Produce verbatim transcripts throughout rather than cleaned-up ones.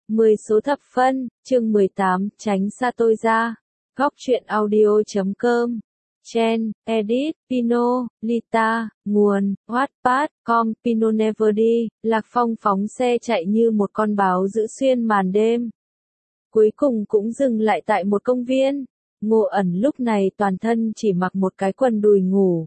mười số thập phân, chương mười tám, tránh xa tôi ra. Góc truyện audio chấm com. Chen, Edit, Pino, Lita, nguồn, Wattpad, com, Pino Never đi, Lạc Phong phóng xe chạy như một con báo giữ xuyên màn đêm. Cuối cùng cũng dừng lại tại một công viên. Ngô ẩn lúc này toàn thân chỉ mặc một cái quần đùi ngủ.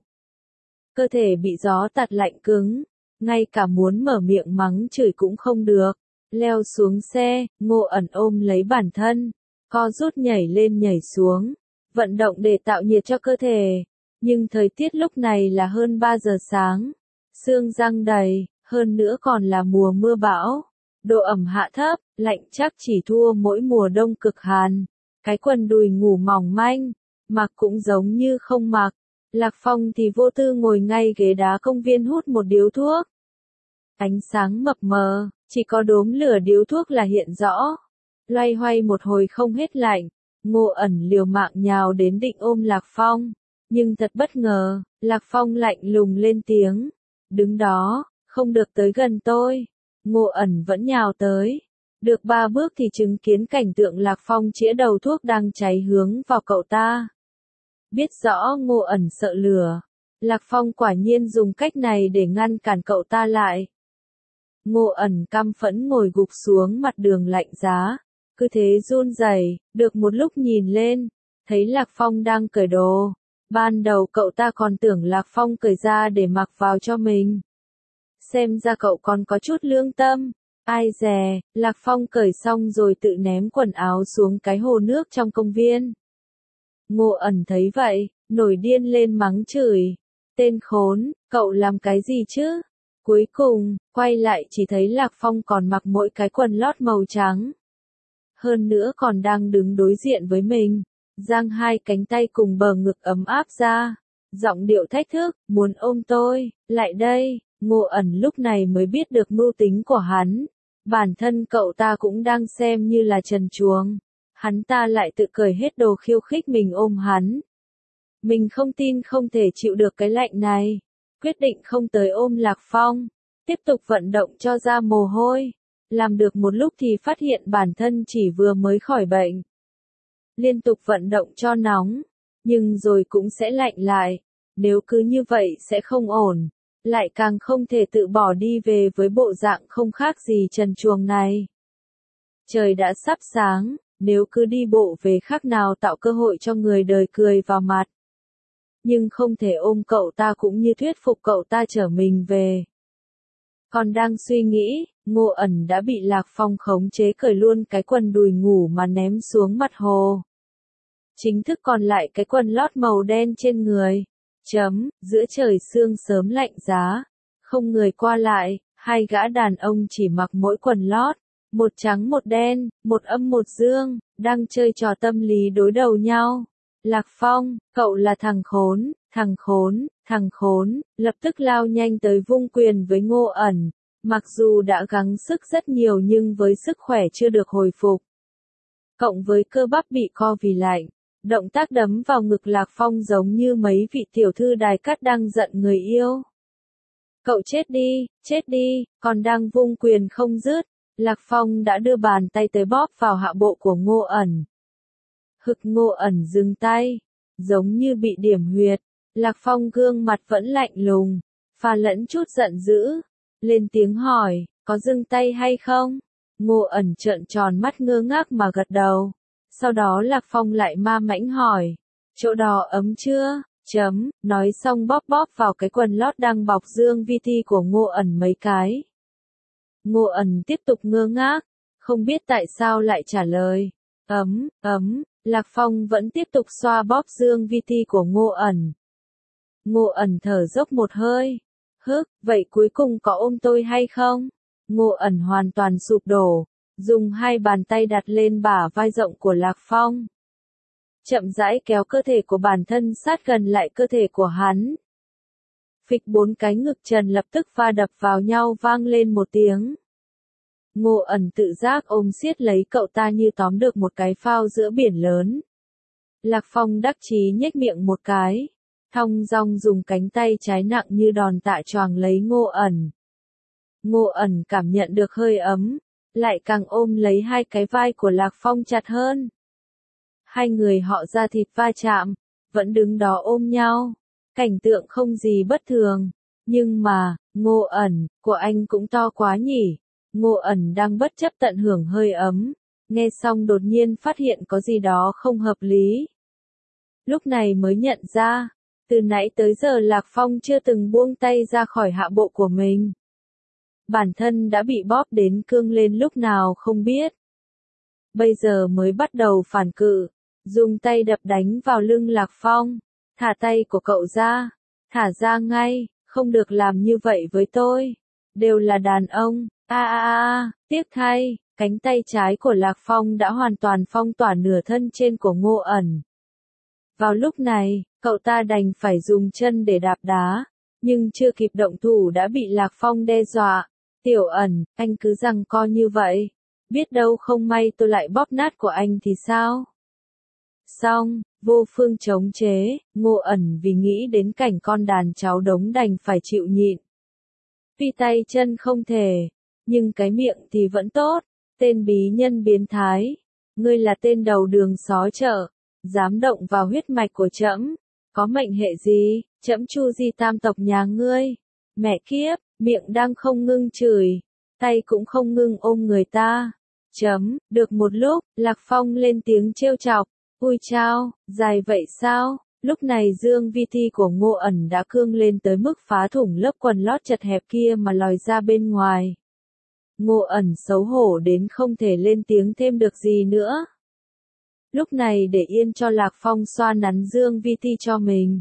Cơ thể bị gió tạt lạnh cứng, ngay cả muốn mở miệng mắng chửi cũng không được. Leo xuống xe, Ngô ẩn ôm lấy bản thân, co rút nhảy lên nhảy xuống, vận động để tạo nhiệt cho cơ thể. Nhưng thời tiết lúc này là hơn ba giờ sáng, sương giăng đầy, hơn nữa còn là mùa mưa bão. Độ ẩm hạ thấp, lạnh chắc chỉ thua mỗi mùa đông cực hàn. Cái quần đùi ngủ mỏng manh, mặc cũng giống như không mặc. Lạc Phong thì vô tư ngồi ngay ghế đá công viên hút một điếu thuốc. Ánh sáng mập mờ, chỉ có đốm lửa điếu thuốc là hiện rõ. Loay hoay một hồi không hết lạnh, Ngô ẩn liều mạng nhào đến định ôm Lạc Phong. Nhưng thật bất ngờ, Lạc Phong lạnh lùng lên tiếng. Đứng đó, không được tới gần tôi. Ngô ẩn vẫn nhào tới. Được ba bước thì chứng kiến cảnh tượng Lạc Phong chĩa đầu thuốc đang cháy hướng vào cậu ta. Biết rõ Ngô ẩn sợ lửa, Lạc Phong quả nhiên dùng cách này để ngăn cản cậu ta lại. Ngô ẩn căm phẫn ngồi gục xuống mặt đường lạnh giá, cứ thế run rẩy. Được một lúc nhìn lên, thấy Lạc Phong đang cởi đồ. Ban đầu cậu ta còn tưởng Lạc Phong cởi ra để mặc vào cho mình. Xem ra cậu còn có chút lương tâm. Ai dè, Lạc Phong cởi xong rồi tự ném quần áo xuống cái hồ nước trong công viên. Ngô ẩn thấy vậy, nổi điên lên mắng chửi. Tên khốn, cậu làm cái gì chứ? Cuối cùng, quay lại chỉ thấy Lạc Phong còn mặc mỗi cái quần lót màu trắng. Hơn nữa còn đang đứng đối diện với mình, giang hai cánh tay cùng bờ ngực ấm áp ra. Giọng điệu thách thức, muốn ôm tôi, lại đây. Ngô ẩn lúc này mới biết được mưu tính của hắn. Bản thân cậu ta cũng đang xem như là trần truồng. Hắn ta lại tự cởi hết đồ khiêu khích mình ôm hắn. Mình không tin không thể chịu được cái lạnh này. Quyết định không tới ôm Lạc Phong. Tiếp tục vận động cho ra mồ hôi. Làm được một lúc thì phát hiện bản thân chỉ vừa mới khỏi bệnh. Liên tục vận động cho nóng. Nhưng rồi cũng sẽ lạnh lại. Nếu cứ như vậy sẽ không ổn. Lại càng không thể tự bỏ đi về với bộ dạng không khác gì trần truồng này. Trời đã sắp sáng, nếu cứ đi bộ về khác nào tạo cơ hội cho người đời cười vào mặt. Nhưng không thể ôm cậu ta cũng như thuyết phục cậu ta chở mình về. Còn đang suy nghĩ, Ngô ẩn đã bị Lạc Phong khống chế cởi luôn cái quần đùi ngủ mà ném xuống mặt hồ. Chính thức còn lại cái quần lót màu đen trên người. Chấm, giữa trời sương sớm lạnh giá, không người qua lại, hai gã đàn ông chỉ mặc mỗi quần lót, một trắng một đen, một âm một dương, đang chơi trò tâm lý đối đầu nhau. Lạc Phong, cậu là thằng khốn, thằng khốn, thằng khốn, lập tức lao nhanh tới vung quyền với Ngô ẩn, mặc dù đã gắng sức rất nhiều nhưng với sức khỏe chưa được hồi phục. Cộng với cơ bắp bị co vì lạnh. Động tác đấm vào ngực Lạc Phong giống như mấy vị tiểu thư đài cát đang giận người yêu. Cậu chết đi, chết đi, còn đang vung quyền không dứt. Lạc Phong đã đưa bàn tay tới bóp vào hạ bộ của Ngô ẩn. Hực Ngô ẩn dừng tay, giống như bị điểm huyệt. Lạc Phong gương mặt vẫn lạnh lùng, pha lẫn chút giận dữ. Lên tiếng hỏi, có dừng tay hay không? Ngô ẩn trợn tròn mắt ngơ ngác mà gật đầu. Sau đó Lạc Phong lại ma mãnh hỏi, chỗ đó ấm chưa? Chấm, nói xong bóp bóp vào cái quần lót đang bọc dương vi ti của Ngô ẩn mấy cái. Ngô ẩn tiếp tục ngơ ngác, không biết tại sao lại trả lời, ấm, ấm, Lạc Phong vẫn tiếp tục xoa bóp dương vi ti của Ngô ẩn. Ngô ẩn thở dốc một hơi, hức, vậy cuối cùng có ôm tôi hay không? Ngô ẩn hoàn toàn sụp đổ. Dùng hai bàn tay đặt lên bả vai rộng của Lạc Phong. Chậm rãi kéo cơ thể của bản thân sát gần lại cơ thể của hắn. Phịch bốn cái ngực trần lập tức va đập vào nhau vang lên một tiếng. Ngô ẩn tự giác ôm siết lấy cậu ta như tóm được một cái phao giữa biển lớn. Lạc Phong đắc chí nhếch miệng một cái. Thong dong dùng cánh tay trái nặng như đòn tạ choàng lấy Ngô ẩn. Ngô ẩn cảm nhận được hơi ấm. lại càng ôm lấy hai cái vai của Lạc Phong chặt hơn. Hai người họ da thịt va chạm, vẫn đứng đó ôm nhau. Cảnh tượng không gì bất thường. Nhưng mà, Ngô ẩn, của anh cũng to quá nhỉ. Ngô ẩn đang bất chấp tận hưởng hơi ấm. Nghe xong đột nhiên phát hiện có gì đó không hợp lý. Lúc này mới nhận ra, từ nãy tới giờ Lạc Phong chưa từng buông tay ra khỏi hạ bộ của mình. Bản thân đã bị bóp đến cương lên lúc nào không biết. Bây giờ mới bắt đầu phản cự, dùng tay đập đánh vào lưng Lạc Phong. Thả tay của cậu ra, thả ra ngay, không được làm như vậy với tôi. Đều là đàn ông, a a a, tiếc thay, cánh tay trái của Lạc Phong đã hoàn toàn phong tỏa nửa thân trên của Ngô ẩn. Vào lúc này, cậu ta đành phải dùng chân để đạp đá, nhưng chưa kịp động thủ đã bị Lạc Phong đe dọa. Tiểu ẩn, anh cứ giằng co như vậy, biết đâu không may tôi lại bóp nát của anh thì sao? Xong, vô phương chống chế, Ngô ẩn vì nghĩ đến cảnh con đàn cháu đống đành phải chịu nhịn. Tuy tay chân không thể, nhưng cái miệng thì vẫn tốt. Tên bí nhân biến thái, ngươi là tên đầu đường xó chợ, dám động vào huyết mạch của trẫm, có mệnh hệ gì? Trẫm Chu Di tam tộc nhà ngươi. Mẹ kiếp, miệng đang không ngưng chửi, tay cũng không ngưng ôm người ta. Chấm, được một lúc, Lạc Phong lên tiếng trêu chọc, ui chao, dài vậy sao? Lúc này dương vi thi của Ngô ẩn đã cương lên tới mức phá thủng lớp quần lót chật hẹp kia mà lòi ra bên ngoài. Ngô ẩn xấu hổ đến không thể lên tiếng thêm được gì nữa. Lúc này để yên cho Lạc Phong xoa nắn dương vi thi cho mình.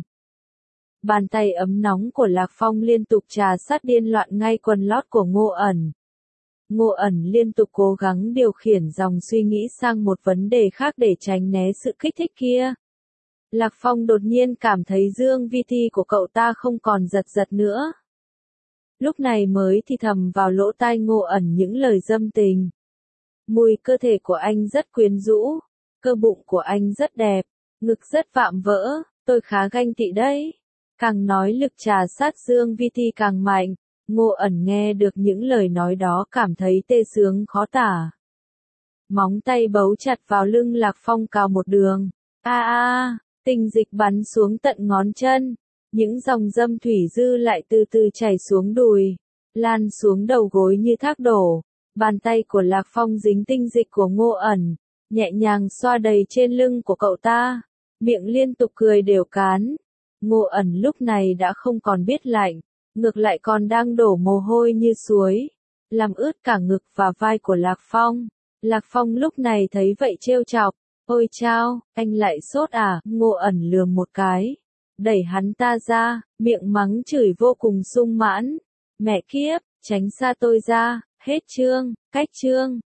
Bàn tay ấm nóng của Lạc Phong liên tục trà sát điên loạn ngay quần lót của Ngô ẩn. Ngô ẩn liên tục cố gắng điều khiển dòng suy nghĩ sang một vấn đề khác để tránh né sự kích thích kia. Lạc Phong đột nhiên cảm thấy dương vi thi của cậu ta không còn giật giật nữa. Lúc này mới thì thầm vào lỗ tai Ngô ẩn những lời dâm tình. Mùi cơ thể của anh rất quyến rũ, cơ bụng của anh rất đẹp, ngực rất vạm vỡ, tôi khá ganh tị đấy. Càng nói lực trà sát dương vi thi càng mạnh, Ngô ẩn nghe được những lời nói đó cảm thấy tê sướng khó tả. Móng tay bấu chặt vào lưng Lạc Phong cào một đường. A a, tình dịch bắn xuống tận ngón chân. Những dòng dâm thủy dư lại từ từ chảy xuống đùi, lan xuống đầu gối như thác đổ. Bàn tay của Lạc Phong dính tinh dịch của Ngô ẩn, nhẹ nhàng xoa đầy trên lưng của cậu ta, miệng liên tục cười đều cán. Ngô ẩn lúc này đã không còn biết lạnh, ngược lại còn đang đổ mồ hôi như suối, làm ướt cả ngực và vai của Lạc Phong. Lạc Phong lúc này thấy vậy trêu chọc, ôi chao, anh lại sốt à? Ngô ẩn lườm một cái, đẩy hắn ta ra, miệng mắng chửi vô cùng sung mãn. Mẹ kiếp, tránh xa tôi ra, hết chương, cách chương.